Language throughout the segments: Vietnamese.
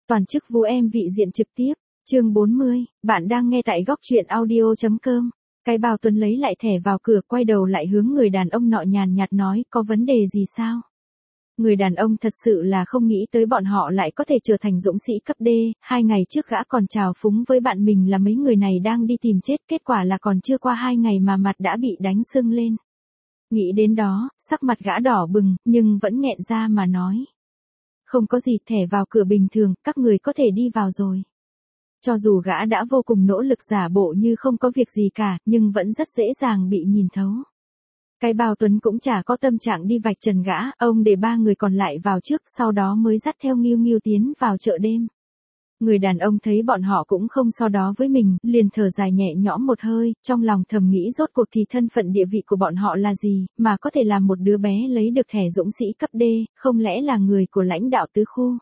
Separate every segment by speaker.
Speaker 1: Toàn chức Vũ Em vị diện trực tiếp, chương 40, bạn đang nghe tại góc truyện audio.com. Cái Bào Tuấn lấy lại thẻ vào cửa, quay đầu lại hướng người đàn ông nọ nhàn nhạt nói, có vấn đề gì sao? Người đàn ông thật sự là không nghĩ tới bọn họ lại có thể trở thành dũng sĩ cấp D, 2 ngày trước gã còn chào phúng với bạn mình là mấy người này đang đi tìm chết, kết quả là còn chưa qua 2 ngày mà mặt đã bị đánh sưng lên. Nghĩ đến đó, sắc mặt gã đỏ bừng, nhưng vẫn nghẹn ra mà nói. Không có gì, thẻ vào cửa bình thường, các người có thể đi vào rồi. Cho dù gã đã vô cùng nỗ lực giả bộ như không có việc gì cả, nhưng vẫn rất dễ dàng bị nhìn thấu. Cái Bào Tuấn cũng chả có tâm trạng đi vạch trần gã, ông để 3 người còn lại vào trước, sau đó mới dắt theo Nghiêu Nghiêu tiến vào chợ đêm. Người đàn ông thấy bọn họ cũng không so đó với mình, liền thở dài nhẹ nhõm một hơi, trong lòng thầm nghĩ rốt cuộc thì thân phận địa vị của bọn họ là gì, mà có thể làm một đứa bé lấy được thẻ dũng sĩ cấp D, không lẽ là người của lãnh đạo tứ khu.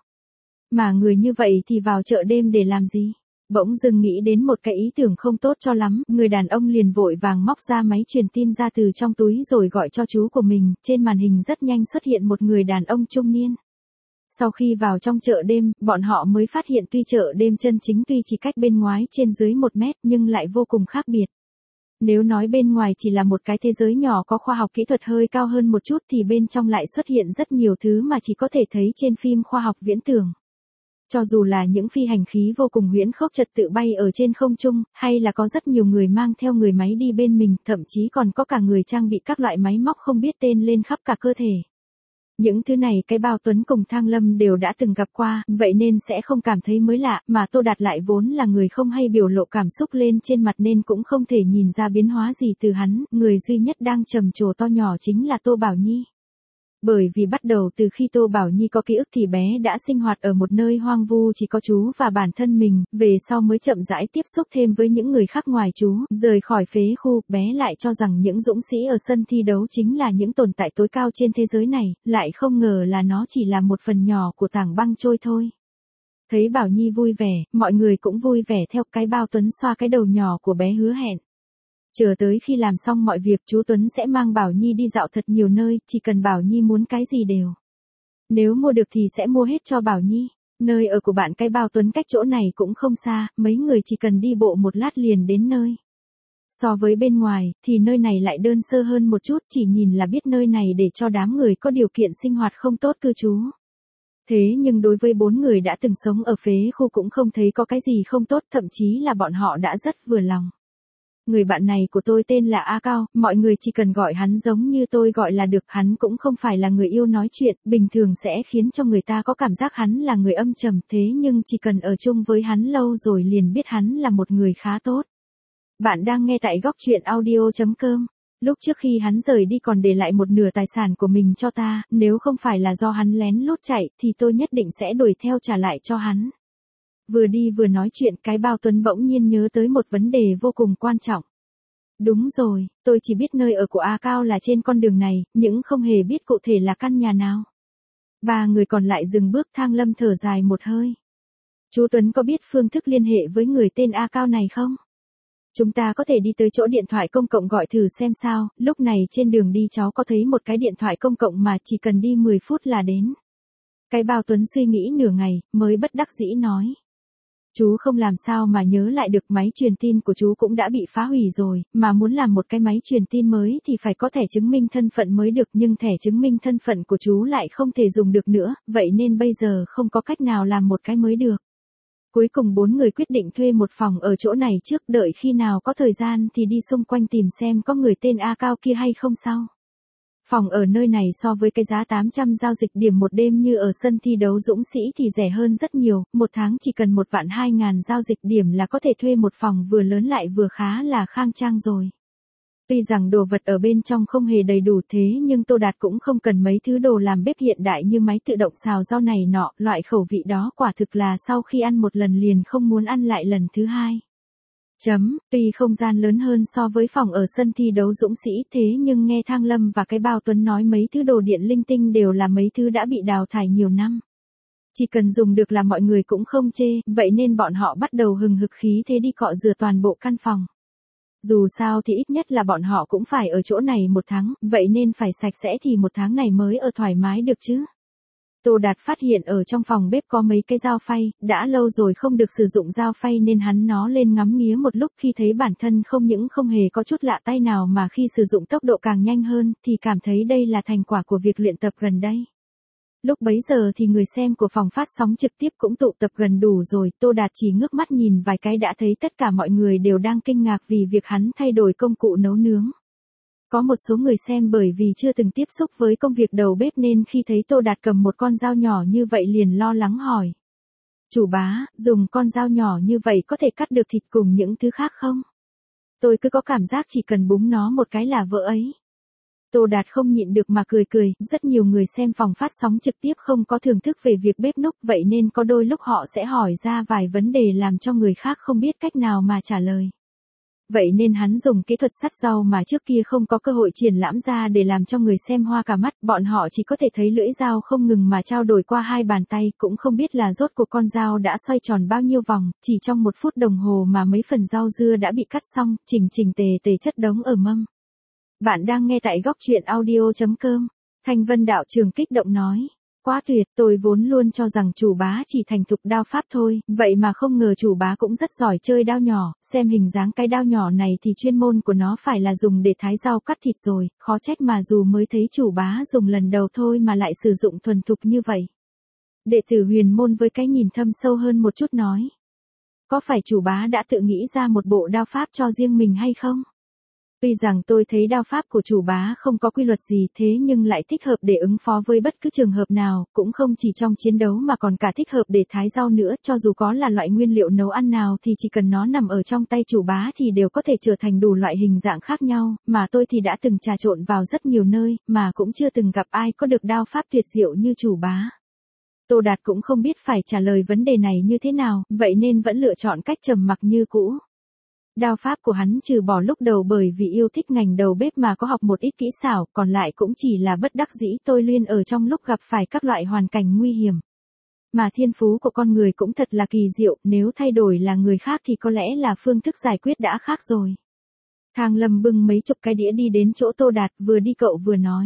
Speaker 1: Mà người như vậy thì vào chợ đêm để làm gì? Bỗng dưng nghĩ đến một cái ý tưởng không tốt cho lắm, người đàn ông liền vội vàng móc ra máy truyền tin ra từ trong túi rồi gọi cho chú của mình, trên màn hình rất nhanh xuất hiện một người đàn ông trung niên. Sau khi vào trong chợ đêm, bọn họ mới phát hiện tuy chợ đêm chân chính tuy chỉ cách bên ngoài trên dưới 1 mét nhưng lại vô cùng khác biệt. Nếu nói bên ngoài chỉ là một cái thế giới nhỏ có khoa học kỹ thuật hơi cao hơn một chút thì bên trong lại xuất hiện rất nhiều thứ mà chỉ có thể thấy trên phim khoa học viễn tưởng. Cho dù là những phi hành khí vô cùng huyễn khốc trật tự bay ở trên không trung, hay là có rất nhiều người mang theo người máy đi bên mình, thậm chí còn có cả người trang bị các loại máy móc không biết tên lên khắp cả cơ thể. Những thứ này cái Bào Tuấn cùng Thang Lâm đều đã từng gặp qua, vậy nên sẽ không cảm thấy mới lạ, mà Tô Đạt lại vốn là người không hay biểu lộ cảm xúc lên trên mặt nên cũng không thể nhìn ra biến hóa gì từ hắn, người duy nhất đang trầm trồ to nhỏ chính là Tô Bảo Nhi. Bởi vì bắt đầu từ khi Tô Bảo Nhi có ký ức thì bé đã sinh hoạt ở một nơi hoang vu chỉ có chú và bản thân mình, về sau mới chậm rãi tiếp xúc thêm với những người khác ngoài chú, rời khỏi phế khu, bé lại cho rằng những dũng sĩ ở sân thi đấu chính là những tồn tại tối cao trên thế giới này, lại không ngờ là nó chỉ là một phần nhỏ của tảng băng trôi thôi. Thấy Bảo Nhi vui vẻ, mọi người cũng vui vẻ theo. Cái Bào Tuấn xoa cái đầu nhỏ của bé hứa hẹn. Chờ tới khi làm xong mọi việc chú Tuấn sẽ mang Bảo Nhi đi dạo thật nhiều nơi, chỉ cần Bảo Nhi muốn cái gì đều. Nếu mua được thì sẽ mua hết cho Bảo Nhi. Nơi ở của bạn cái Bào Tuấn cách chỗ này cũng không xa, mấy người chỉ cần đi bộ một lát liền đến nơi. So với bên ngoài, thì nơi này lại đơn sơ hơn một chút, chỉ nhìn là biết nơi này để cho đám người có điều kiện sinh hoạt không tốt cư trú. Thế nhưng đối với 4 người đã từng sống ở phế khu cũng không thấy có cái gì không tốt, thậm chí là bọn họ đã rất vừa lòng. Người bạn này của tôi tên là A Cao, mọi người chỉ cần gọi hắn giống như tôi gọi là được, hắn cũng không phải là người yêu nói chuyện, bình thường sẽ khiến cho người ta có cảm giác hắn là người âm trầm, thế nhưng chỉ cần ở chung với hắn lâu rồi liền biết hắn là một người khá tốt. Bạn đang nghe tại góc truyện audio.com. Lúc trước khi hắn rời đi còn để lại một nửa tài sản của mình cho ta, nếu không phải là do hắn lén lút chạy thì tôi nhất định sẽ đuổi theo trả lại cho hắn. Vừa đi vừa nói chuyện, cái Bào Tuấn bỗng nhiên nhớ tới một vấn đề vô cùng quan trọng. Đúng rồi, tôi chỉ biết nơi ở của A Cao là trên con đường này, nhưng không hề biết cụ thể là căn nhà nào. 3 người còn lại dừng bước. Thang Lâm thở dài một hơi. Chú Tuấn có biết phương thức liên hệ với người tên A Cao này không? Chúng ta có thể đi tới chỗ điện thoại công cộng gọi thử xem sao. Lúc này trên đường đi cháu có thấy một cái điện thoại công cộng mà chỉ cần đi 10 phút là đến. Cái Bào Tuấn suy nghĩ nửa ngày, mới bất đắc dĩ nói. Chú không làm sao mà nhớ lại được, máy truyền tin của chú cũng đã bị phá hủy rồi, mà muốn làm một cái máy truyền tin mới thì phải có thẻ chứng minh thân phận mới được, nhưng thẻ chứng minh thân phận của chú lại không thể dùng được nữa, vậy nên bây giờ không có cách nào làm một cái mới được. Cuối cùng 4 người quyết định thuê một phòng ở chỗ này trước, đợi khi nào có thời gian thì đi xung quanh tìm xem có người tên A Cao kia hay không sau. Phòng ở nơi này so với cái giá 800 giao dịch điểm một đêm như ở sân thi đấu dũng sĩ thì rẻ hơn rất nhiều, một tháng chỉ cần 1.200.000 giao dịch điểm là có thể thuê một phòng vừa lớn lại vừa khá là khang trang rồi. Tuy rằng đồ vật ở bên trong không hề đầy đủ thế nhưng Tô Đạt cũng không cần mấy thứ đồ làm bếp hiện đại như máy tự động xào rau này nọ, loại khẩu vị đó quả thực là sau khi ăn một lần liền không muốn ăn lại lần thứ hai. Tuy không gian lớn hơn so với phòng ở sân thi đấu dũng sĩ thế nhưng nghe Thang Lâm và cái Bào Tuấn nói mấy thứ đồ điện linh tinh đều là mấy thứ đã bị đào thải nhiều năm. Chỉ cần dùng được là mọi người cũng không chê, vậy nên bọn họ bắt đầu hừng hực khí thế đi cọ rửa toàn bộ căn phòng. Dù sao thì ít nhất là bọn họ cũng phải ở chỗ này 1 tháng, vậy nên phải sạch sẽ thì 1 tháng này mới ở thoải mái được chứ. Tô Đạt phát hiện ở trong phòng bếp có mấy cái dao phay, đã lâu rồi không được sử dụng dao phay nên hắn nó lên ngắm nghía một lúc, khi thấy bản thân không những không hề có chút lạ tay nào mà khi sử dụng tốc độ càng nhanh hơn, thì cảm thấy đây là thành quả của việc luyện tập gần đây. Lúc bấy giờ thì người xem của phòng phát sóng trực tiếp cũng tụ tập gần đủ rồi, Tô Đạt chỉ ngước mắt nhìn vài cái đã thấy tất cả mọi người đều đang kinh ngạc vì việc hắn thay đổi công cụ nấu nướng. Có một số người xem bởi vì chưa từng tiếp xúc với công việc đầu bếp nên khi thấy Tô Đạt cầm một con dao nhỏ như vậy liền lo lắng hỏi. Chủ bá, dùng con dao nhỏ như vậy có thể cắt được thịt cùng những thứ khác không? Tôi cứ có cảm giác chỉ cần búng nó một cái là vỡ ấy. Tô Đạt không nhịn được mà cười cười, rất nhiều người xem phòng phát sóng trực tiếp không có thưởng thức về việc bếp núc, vậy nên có đôi lúc họ sẽ hỏi ra vài vấn đề làm cho người khác không biết cách nào mà trả lời. Vậy nên hắn dùng kỹ thuật sắt rau mà trước kia không có cơ hội triển lãm ra để làm cho người xem hoa cả mắt, bọn họ chỉ có thể thấy lưỡi dao không ngừng mà trao đổi qua hai bàn tay, cũng không biết là rốt cuộc con dao đã xoay tròn bao nhiêu vòng, chỉ trong 1 phút đồng hồ mà mấy phần rau dưa đã bị cắt xong, chỉnh chỉnh tề tề chất đống ở mâm. Bạn đang nghe tại góc truyện audio.com. Thanh Vân đạo trường kích động nói. Quá tuyệt, tôi vốn luôn cho rằng chủ bá chỉ thành thục đao pháp thôi, vậy mà không ngờ chủ bá cũng rất giỏi chơi đao nhỏ, xem hình dáng cái đao nhỏ này thì chuyên môn của nó phải là dùng để thái rau cắt thịt rồi, khó trách mà dù mới thấy chủ bá dùng lần đầu thôi mà lại sử dụng thuần thục như vậy. Đệ tử Huyền Môn với cái nhìn thâm sâu hơn một chút nói. Có phải chủ bá đã tự nghĩ ra một bộ đao pháp cho riêng mình hay không? Tuy rằng tôi thấy đao pháp của chủ bá không có quy luật gì thế nhưng lại thích hợp để ứng phó với bất cứ trường hợp nào, cũng không chỉ trong chiến đấu mà còn cả thích hợp để thái rau nữa, cho dù có là loại nguyên liệu nấu ăn nào thì chỉ cần nó nằm ở trong tay chủ bá thì đều có thể trở thành đủ loại hình dạng khác nhau, mà tôi thì đã từng trà trộn vào rất nhiều nơi, mà cũng chưa từng gặp ai có được đao pháp tuyệt diệu như chủ bá. Tô Đạt cũng không biết phải trả lời vấn đề này như thế nào, vậy nên vẫn lựa chọn cách trầm mặc như cũ. Đao pháp của hắn trừ bỏ lúc đầu bởi vì yêu thích ngành đầu bếp mà có học một ít kỹ xảo, còn lại cũng chỉ là bất đắc dĩ tôi luyện ở trong lúc gặp phải các loại hoàn cảnh nguy hiểm. Mà thiên phú của con người cũng thật là kỳ diệu, nếu thay đổi là người khác thì có lẽ là phương thức giải quyết đã khác rồi. Thang Lâm bưng mấy chục cái đĩa đi đến chỗ Tô Đạt, vừa đi cậu vừa nói.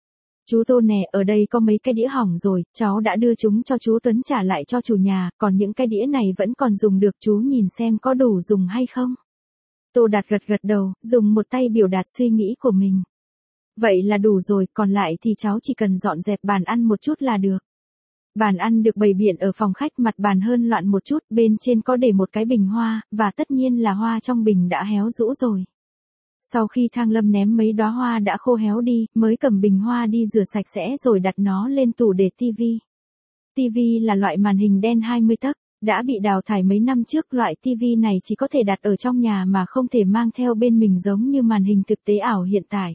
Speaker 1: Chú Tô nè, ở đây có mấy cái đĩa hỏng rồi, cháu đã đưa chúng cho chú Tuấn trả lại cho chủ nhà, còn những cái đĩa này vẫn còn dùng được, chú nhìn xem có đủ dùng hay không. Tô Đạt gật gật đầu, dùng một tay biểu đạt suy nghĩ của mình. Vậy là đủ rồi, còn lại thì cháu chỉ cần dọn dẹp bàn ăn một chút là được. Bàn ăn được bày biện ở phòng khách, mặt bàn hơn loạn một chút, bên trên có để một cái bình hoa, và tất nhiên là hoa trong bình đã héo rũ rồi. Sau khi Thang Lâm ném mấy đóa hoa đã khô héo đi, mới cầm bình hoa đi rửa sạch sẽ rồi đặt nó lên tủ để tivi. Tivi là loại màn hình đen 20 tấc. Đã bị đào thải mấy năm trước, loại TV này chỉ có thể đặt ở trong nhà mà không thể mang theo bên mình giống như màn hình thực tế ảo hiện tại.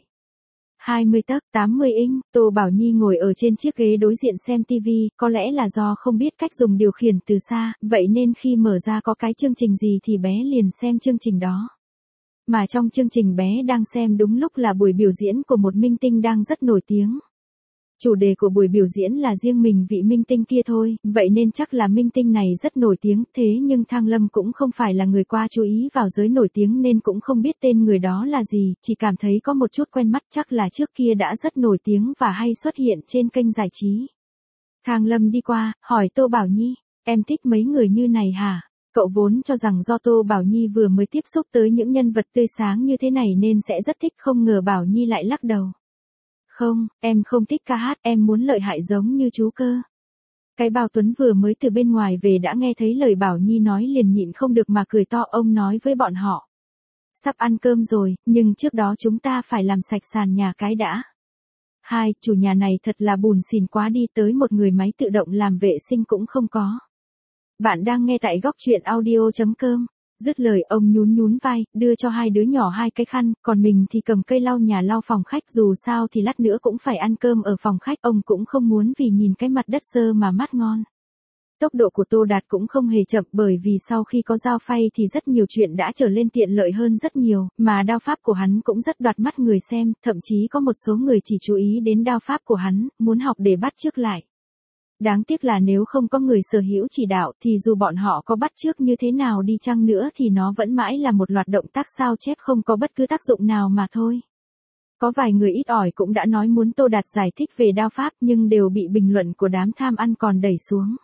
Speaker 1: 20 tấc, 80 inch, Tô Bảo Nhi ngồi ở trên chiếc ghế đối diện xem TV, có lẽ là do không biết cách dùng điều khiển từ xa, vậy nên khi mở ra có cái chương trình gì thì bé liền xem chương trình đó. Mà trong chương trình bé đang xem đúng lúc là buổi biểu diễn của một minh tinh đang rất nổi tiếng. Chủ đề của buổi biểu diễn là riêng mình vị minh tinh kia thôi, vậy nên chắc là minh tinh này rất nổi tiếng, thế nhưng Thang Lâm cũng không phải là người qua chú ý vào giới nổi tiếng nên cũng không biết tên người đó là gì, chỉ cảm thấy có một chút quen mắt, chắc là trước kia đã rất nổi tiếng và hay xuất hiện trên kênh giải trí. Thang Lâm đi qua, hỏi Tô Bảo Nhi, em thích mấy người như này hả? Cậu vốn cho rằng do Tô Bảo Nhi vừa mới tiếp xúc tới những nhân vật tươi sáng như thế này nên sẽ rất thích, không ngờ Bảo Nhi lại lắc đầu. Không, em không thích ca hát, em muốn lợi hại giống như chú cơ. Cái Bảo Tuấn vừa mới từ bên ngoài về đã nghe thấy lời Bảo Nhi nói liền nhịn không được mà cười to, ông nói với bọn họ. Sắp ăn cơm rồi, nhưng trước đó chúng ta phải làm sạch sàn nhà cái đã. Hai, chủ nhà này thật là bùn xỉn quá đi, tới một người máy tự động làm vệ sinh cũng không có. Bạn đang nghe tại góc truyện audio.com. Dứt lời ông nhún nhún vai, đưa cho hai đứa nhỏ hai cái khăn, còn mình thì cầm cây lau nhà lau phòng khách, dù sao thì lát nữa cũng phải ăn cơm ở phòng khách, ông cũng không muốn vì nhìn cái mặt đất dơ mà mát ngon. Tốc độ của Tô Đạt cũng không hề chậm, bởi vì sau khi có dao phay thì rất nhiều chuyện đã trở lên tiện lợi hơn rất nhiều, mà đao pháp của hắn cũng rất đoạt mắt người xem, thậm chí có một số người chỉ chú ý đến đao pháp của hắn, muốn học để bắt chước lại. Đáng tiếc là nếu không có người sở hữu chỉ đạo thì dù bọn họ có bắt chước như thế nào đi chăng nữa thì nó vẫn mãi là một loạt động tác sao chép không có bất cứ tác dụng nào mà thôi. Có vài người ít ỏi cũng đã nói muốn Tô Đạt giải thích về đao pháp nhưng đều bị bình luận của đám tham ăn còn đẩy xuống.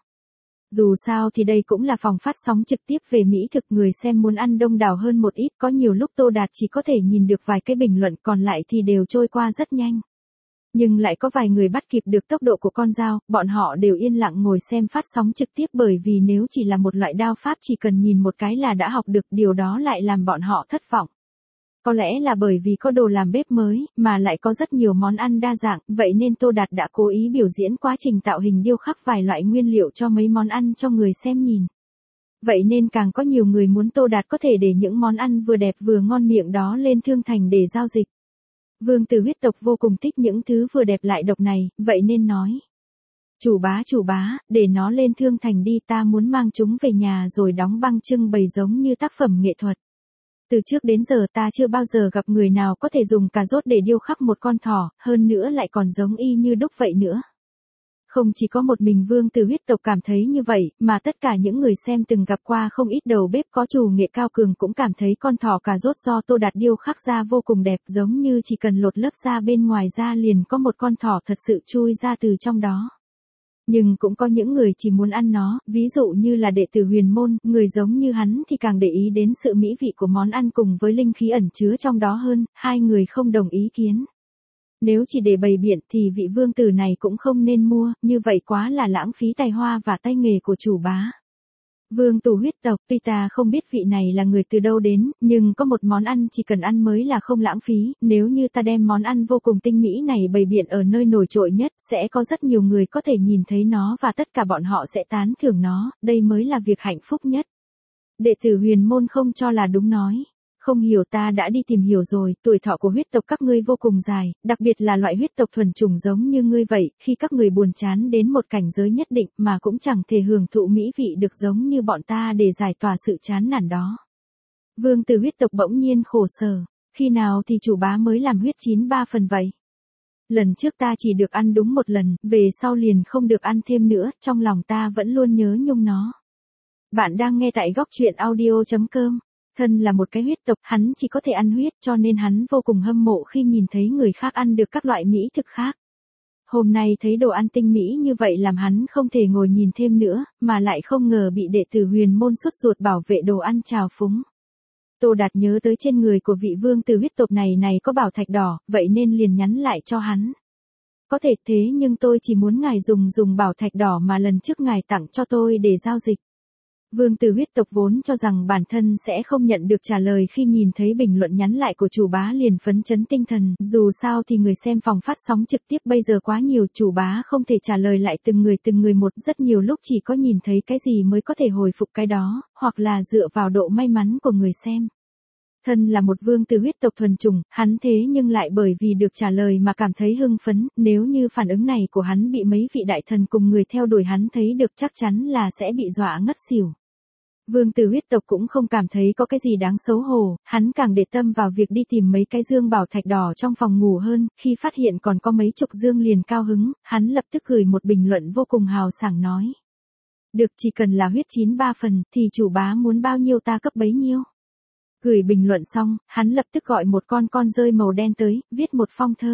Speaker 1: Dù sao thì đây cũng là phòng phát sóng trực tiếp về mỹ thực, người xem muốn ăn đông đảo hơn một ít, có nhiều lúc Tô Đạt chỉ có thể nhìn được vài cái bình luận còn lại thì đều trôi qua rất nhanh. Nhưng lại có vài người bắt kịp được tốc độ của con dao, bọn họ đều yên lặng ngồi xem phát sóng trực tiếp bởi vì nếu chỉ là một loại đao pháp chỉ cần nhìn một cái là đã học được, điều đó lại làm bọn họ thất vọng. Có lẽ là bởi vì có đồ làm bếp mới, mà lại có rất nhiều món ăn đa dạng, vậy nên Tô Đạt đã cố ý biểu diễn quá trình tạo hình điêu khắc vài loại nguyên liệu cho mấy món ăn cho người xem nhìn. Vậy nên càng có nhiều người muốn Tô Đạt có thể để những món ăn vừa đẹp vừa ngon miệng đó lên thương thành để giao dịch. Vương Tử huyết tộc vô cùng thích những thứ vừa đẹp lại độc này, vậy nên nói. Chủ bá, để nó lên thương thành đi, ta muốn mang chúng về nhà rồi đóng băng trưng bày giống như tác phẩm nghệ thuật. Từ trước đến giờ ta chưa bao giờ gặp người nào có thể dùng cà rốt để điêu khắc một con thỏ, hơn nữa lại còn giống y như đúc vậy nữa. Không chỉ có một mình Vương Tử huyết tộc cảm thấy như vậy, mà tất cả những người xem từng gặp qua không ít đầu bếp có chủ nghệ cao cường cũng cảm thấy con thỏ cà rốt do Tô Đạt điêu khắc ra vô cùng đẹp, giống như chỉ cần lột lớp da bên ngoài ra liền có một con thỏ thật sự chui ra từ trong đó. Nhưng cũng có những người chỉ muốn ăn nó, ví dụ như là đệ tử Huyền Môn, người giống như hắn thì càng để ý đến sự mỹ vị của món ăn cùng với linh khí ẩn chứa trong đó hơn, hai người không đồng ý kiến. Nếu chỉ để bày biện thì vị vương tử này cũng không nên mua, như vậy quá là lãng phí tài hoa và tay nghề của chủ bá. Vương Tử huyết tộc, tuy ta không biết vị này là người từ đâu đến, nhưng có một món ăn chỉ cần ăn mới là không lãng phí, nếu như ta đem món ăn vô cùng tinh mỹ này bày biện ở nơi nổi trội nhất, sẽ có rất nhiều người có thể nhìn thấy nó và tất cả bọn họ sẽ tán thưởng nó, đây mới là việc hạnh phúc nhất. Đệ tử Huyền Môn không cho là đúng nói. Không hiểu, ta đã đi tìm hiểu rồi, tuổi thọ của huyết tộc các ngươi vô cùng dài, đặc biệt là loại huyết tộc thuần chủng giống như ngươi vậy, khi các người buồn chán đến một cảnh giới nhất định mà cũng chẳng thể hưởng thụ mỹ vị được giống như bọn ta để giải tỏa sự chán nản đó. Vương Tử huyết tộc bỗng nhiên khổ sở, khi nào thì chủ bá mới làm huyết chín 3 phần vậy? Lần trước ta chỉ được ăn đúng một lần, về sau liền không được ăn thêm nữa, trong lòng ta vẫn luôn nhớ nhung nó. Bạn đang nghe tại góc truyện audio.com. Thân là một cái huyết tộc, hắn chỉ có thể ăn huyết cho nên hắn vô cùng hâm mộ khi nhìn thấy người khác ăn được các loại mỹ thực khác. Hôm nay thấy đồ ăn tinh mỹ như vậy làm hắn không thể ngồi nhìn thêm nữa, mà lại không ngờ bị đệ tử Huyền Môn sốt ruột bảo vệ đồ ăn trào phúng. Tô Đạt nhớ tới trên người của vị vương tử huyết tộc này có bảo thạch đỏ, vậy nên liền nhắn lại cho hắn. Có thể thế nhưng tôi chỉ muốn ngài dùng bảo thạch đỏ mà lần trước ngài tặng cho tôi để giao dịch. Vương Tử huyết tộc vốn cho rằng bản thân sẽ không nhận được trả lời khi nhìn thấy bình luận nhắn lại của chủ bá liền phấn chấn tinh thần, dù sao thì người xem phòng phát sóng trực tiếp bây giờ quá nhiều, chủ bá không thể trả lời lại từng người một, rất nhiều lúc chỉ có nhìn thấy cái gì mới có thể hồi phục cái đó, hoặc là dựa vào độ may mắn của người xem. Thân là một vương tử huyết tộc thuần chủng, hắn thế nhưng lại bởi vì được trả lời mà cảm thấy hưng phấn, nếu như phản ứng này của hắn bị mấy vị đại thần cùng người theo đuổi hắn thấy được chắc chắn là sẽ bị dọa ngất xỉu. Vương Tử huyết tộc cũng không cảm thấy có cái gì đáng xấu hổ, hắn càng để tâm vào việc đi tìm mấy cái dương bảo thạch đỏ trong phòng ngủ hơn, khi phát hiện còn có mấy chục dương liền cao hứng, hắn lập tức gửi một bình luận vô cùng hào sảng nói. Được, chỉ cần là huyết chín 3 phần, thì chủ bá muốn bao nhiêu ta cấp bấy nhiêu. Gửi bình luận xong, hắn lập tức gọi một con rơi màu đen tới, viết một phong thơ.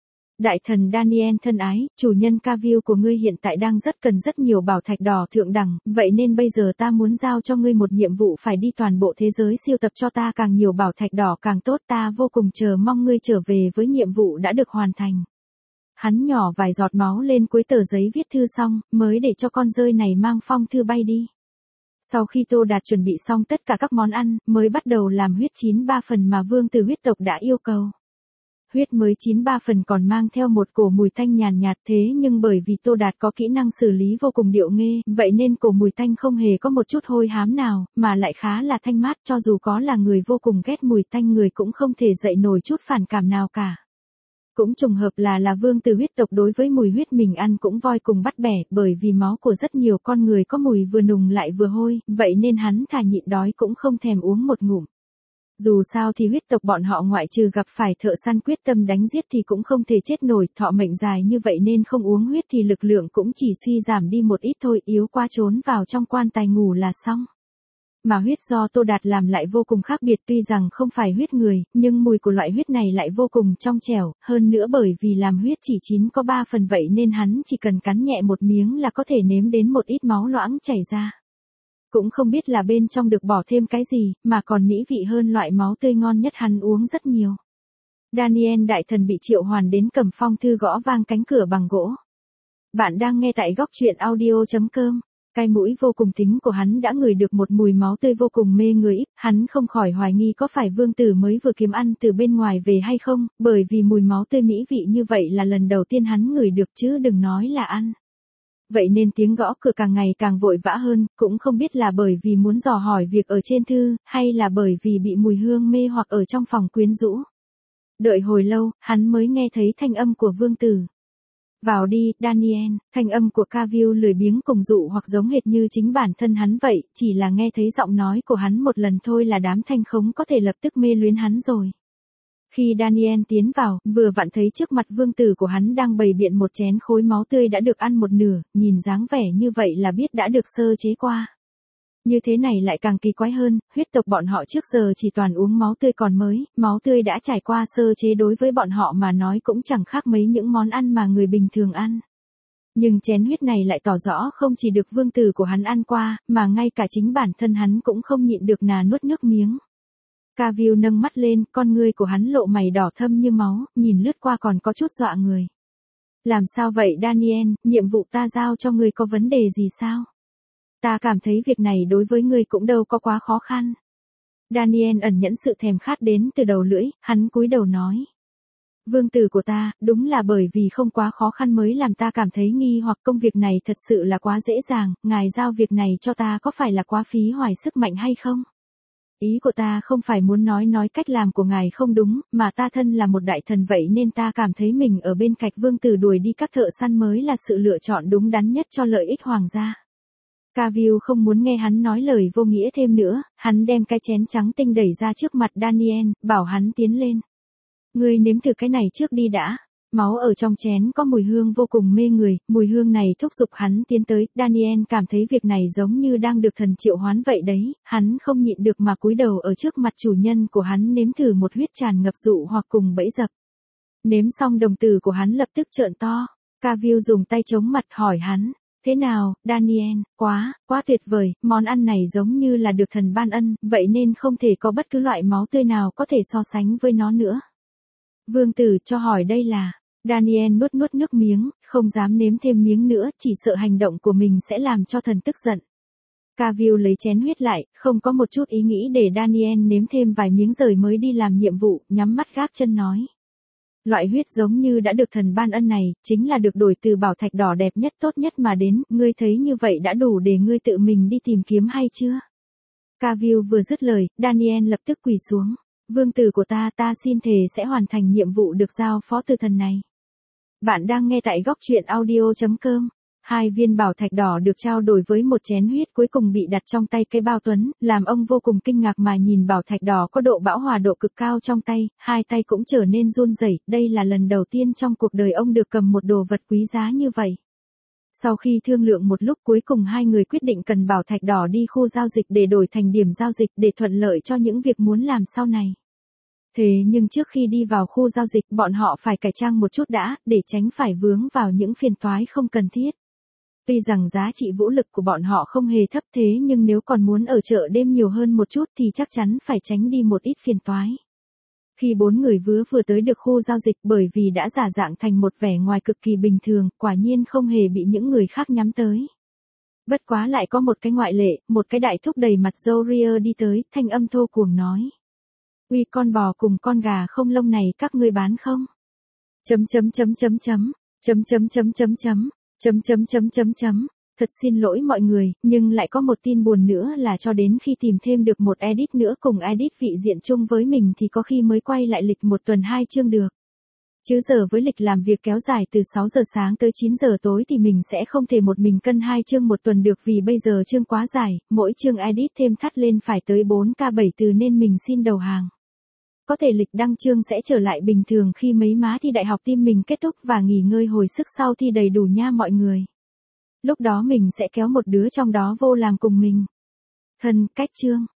Speaker 1: Đại thần Daniel thân ái, chủ nhân Cavill của ngươi hiện tại đang rất cần rất nhiều bảo thạch đỏ thượng đẳng, vậy nên bây giờ ta muốn giao cho ngươi một nhiệm vụ, phải đi toàn bộ thế giới siêu tập cho ta càng nhiều bảo thạch đỏ càng tốt, ta vô cùng chờ mong ngươi trở về với nhiệm vụ đã được hoàn thành. Hắn nhỏ vài giọt máu lên cuối tờ giấy viết thư xong, mới để cho con rơi này mang phong thư bay đi. Sau khi Tô Đạt chuẩn bị xong tất cả các món ăn, mới bắt đầu làm huyết chín 3 phần mà Vương Tử huyết tộc đã yêu cầu. Huyết mới chín 3 phần còn mang theo một cổ mùi tanh nhàn nhạt, thế nhưng bởi vì Tô Đạt có kỹ năng xử lý vô cùng điệu nghệ, vậy nên cổ mùi tanh không hề có một chút hôi hám nào, mà lại khá là thanh mát, cho dù có là người vô cùng ghét mùi tanh người cũng không thể dậy nổi chút phản cảm nào cả. Cũng trùng hợp là Vương Tử huyết tộc đối với mùi huyết mình ăn cũng voi cùng bắt bẻ, bởi vì máu của rất nhiều con người có mùi vừa nùng lại vừa hôi, vậy nên hắn thà nhịn đói cũng không thèm uống một ngụm. Dù sao thì huyết tộc bọn họ ngoại trừ gặp phải thợ săn quyết tâm đánh giết thì cũng không thể chết nổi, thọ mệnh dài như vậy nên không uống huyết thì lực lượng cũng chỉ suy giảm đi một ít thôi, yếu qua trốn vào trong quan tài ngủ là xong. mà huyết do Tô Đạt làm lại vô cùng khác biệt, tuy rằng không phải huyết người, nhưng mùi của loại huyết này lại vô cùng trong trẻo, hơn nữa bởi vì làm huyết chỉ chín có 3 phần vậy nên hắn chỉ cần cắn nhẹ một miếng là có thể nếm đến một ít máu loãng chảy ra. Cũng không biết là bên trong được bỏ thêm cái gì, mà còn mỹ vị hơn loại máu tươi ngon nhất hắn uống rất nhiều. Daniel đại thần bị triệu hoàn đến cầm phong thư gõ vang cánh cửa bằng gỗ. Bạn đang nghe tại góc truyện audio.com. Cái mũi vô cùng tính của hắn đã ngửi được một mùi máu tươi vô cùng mê người, hắn không khỏi hoài nghi có phải vương tử mới vừa kiếm ăn từ bên ngoài về hay không, bởi vì mùi máu tươi mỹ vị như vậy là lần đầu tiên hắn ngửi được chứ đừng nói là ăn. Vậy nên tiếng gõ cửa càng ngày càng vội vã hơn, cũng không biết là bởi vì muốn dò hỏi việc ở trên thư, hay là bởi vì bị mùi hương mê hoặc ở trong phòng quyến rũ. Đợi hồi lâu, hắn mới nghe thấy thanh âm của vương tử. Vào đi, Daniel, thanh âm của Cavill lười biếng cùng dụ hoặc giống hệt như chính bản thân hắn vậy, chỉ là nghe thấy giọng nói của hắn một lần thôi là đám thanh khống có thể lập tức mê luyến hắn rồi. Khi Daniel tiến vào, vừa vặn thấy trước mặt vương tử của hắn đang bày biện một chén khối máu tươi đã được ăn một nửa, nhìn dáng vẻ như vậy là biết đã được sơ chế qua. Như thế này lại càng kỳ quái hơn, huyết tộc bọn họ trước giờ chỉ toàn uống máu tươi còn mới, máu tươi đã trải qua sơ chế đối với bọn họ mà nói cũng chẳng khác mấy những món ăn mà người bình thường ăn. Nhưng chén huyết này lại tỏ rõ không chỉ được vương tử của hắn ăn qua, mà ngay cả chính bản thân hắn cũng không nhịn được nuốt nước miếng. Cavill nâng mắt lên, con ngươi của hắn lộ mày đỏ thâm như máu, nhìn lướt qua còn có chút dọa người. Làm sao vậy Daniel, nhiệm vụ ta giao cho ngươi có vấn đề gì sao? Ta cảm thấy việc này đối với ngươi cũng đâu có quá khó khăn. Daniel ẩn nhẫn sự thèm khát đến từ đầu lưỡi, hắn cúi đầu nói. Vương tử của ta, đúng là bởi vì không quá khó khăn mới làm ta cảm thấy nghi hoặc công việc này thật sự là quá dễ dàng, ngài giao việc này cho ta có phải là quá phí hoài sức mạnh hay không? Ý của ta không phải muốn nói cách làm của ngài không đúng, mà ta thân là một đại thần vậy nên ta cảm thấy mình ở bên cạnh vương tử đuổi đi các thợ săn mới là sự lựa chọn đúng đắn nhất cho lợi ích hoàng gia. Cavill không muốn nghe hắn nói lời vô nghĩa thêm nữa, hắn đem cái chén trắng tinh đẩy ra trước mặt Daniel, bảo hắn tiến lên. Ngươi nếm thử cái này trước đi đã. Máu ở trong chén có mùi hương vô cùng mê người, mùi hương này thúc giục hắn tiến tới, Daniel cảm thấy việc này giống như đang được thần triệu hoán vậy đấy, hắn không nhịn được mà cúi đầu ở trước mặt chủ nhân của hắn nếm thử một huyết tràn ngập dụ hoặc cùng bẫy dập. Nếm xong đồng tử của hắn lập tức trợn to, Cavill dùng tay chống mặt hỏi hắn. Thế nào, Daniel, quá tuyệt vời, món ăn này giống như là được thần ban ân, vậy nên không thể có bất cứ loại máu tươi nào có thể so sánh với nó nữa. Vương tử cho hỏi đây là, Daniel nuốt nước miếng, không dám nếm thêm miếng nữa, chỉ sợ hành động của mình sẽ làm cho thần tức giận. Cavill lấy chén huyết lại, không có một chút ý nghĩ để Daniel nếm thêm vài miếng rồi mới đi làm nhiệm vụ, nhắm mắt gác chân nói. Loại huyết giống như đã được thần ban ân này, chính là được đổi từ bảo thạch đỏ đẹp nhất tốt nhất mà đến, ngươi thấy như vậy đã đủ để ngươi tự mình đi tìm kiếm hay chưa? Cavill vừa dứt lời, Daniel lập tức quỳ xuống. Vương tử của ta xin thề sẽ hoàn thành nhiệm vụ được giao phó từ thần này. Bạn đang nghe tại góc truyện audio.com. 2 viên bảo thạch đỏ được trao đổi với một chén huyết cuối cùng bị đặt trong tay cây bao tuấn, làm ông vô cùng kinh ngạc mà nhìn bảo thạch đỏ có độ bão hòa độ cực cao trong tay, hai tay cũng trở nên run rẩy, đây là lần đầu tiên trong cuộc đời ông được cầm một đồ vật quý giá như vậy. Sau khi thương lượng một lúc cuối cùng hai người quyết định cần bảo thạch đỏ đi khu giao dịch để đổi thành điểm giao dịch để thuận lợi cho những việc muốn làm sau này. Thế nhưng trước khi đi vào khu giao dịch bọn họ phải cải trang một chút đã, để tránh phải vướng vào những phiền toái không cần thiết. Tuy rằng giá trị vũ lực của bọn họ không hề thấp thế nhưng nếu còn muốn ở chợ đêm nhiều hơn một chút thì chắc chắn phải tránh đi một ít phiền toái. Khi 4 người vừa tới được khu giao dịch bởi vì đã giả dạng thành một vẻ ngoài cực kỳ bình thường, quả nhiên không hề bị những người khác nhắm tới. Bất quá lại có một cái ngoại lệ, một cái đại thúc đầy mặt râu ria đi tới, thanh âm thô cuồng nói. Uy con bò cùng con gà không lông này các ngươi bán không? Thật xin lỗi mọi người, nhưng lại có một tin buồn nữa là cho đến khi tìm thêm được một edit nữa cùng edit vị diện chung với mình thì có khi mới quay lại lịch một tuần 2 chương được. Chứ giờ với lịch làm việc kéo dài từ 6 giờ sáng tới 9 giờ tối thì mình sẽ không thể một mình cân 2 chương một tuần được vì bây giờ chương quá dài, mỗi chương edit thêm thắt lên phải tới 4K7 từ nên mình xin đầu hàng. Có thể lịch đăng chương sẽ trở lại bình thường khi mấy má thi đại học team mình kết thúc và nghỉ ngơi hồi sức sau thi đầy đủ nha mọi người. Lúc đó mình sẽ kéo một đứa trong đó vô làm cùng mình. Thân, cách chương.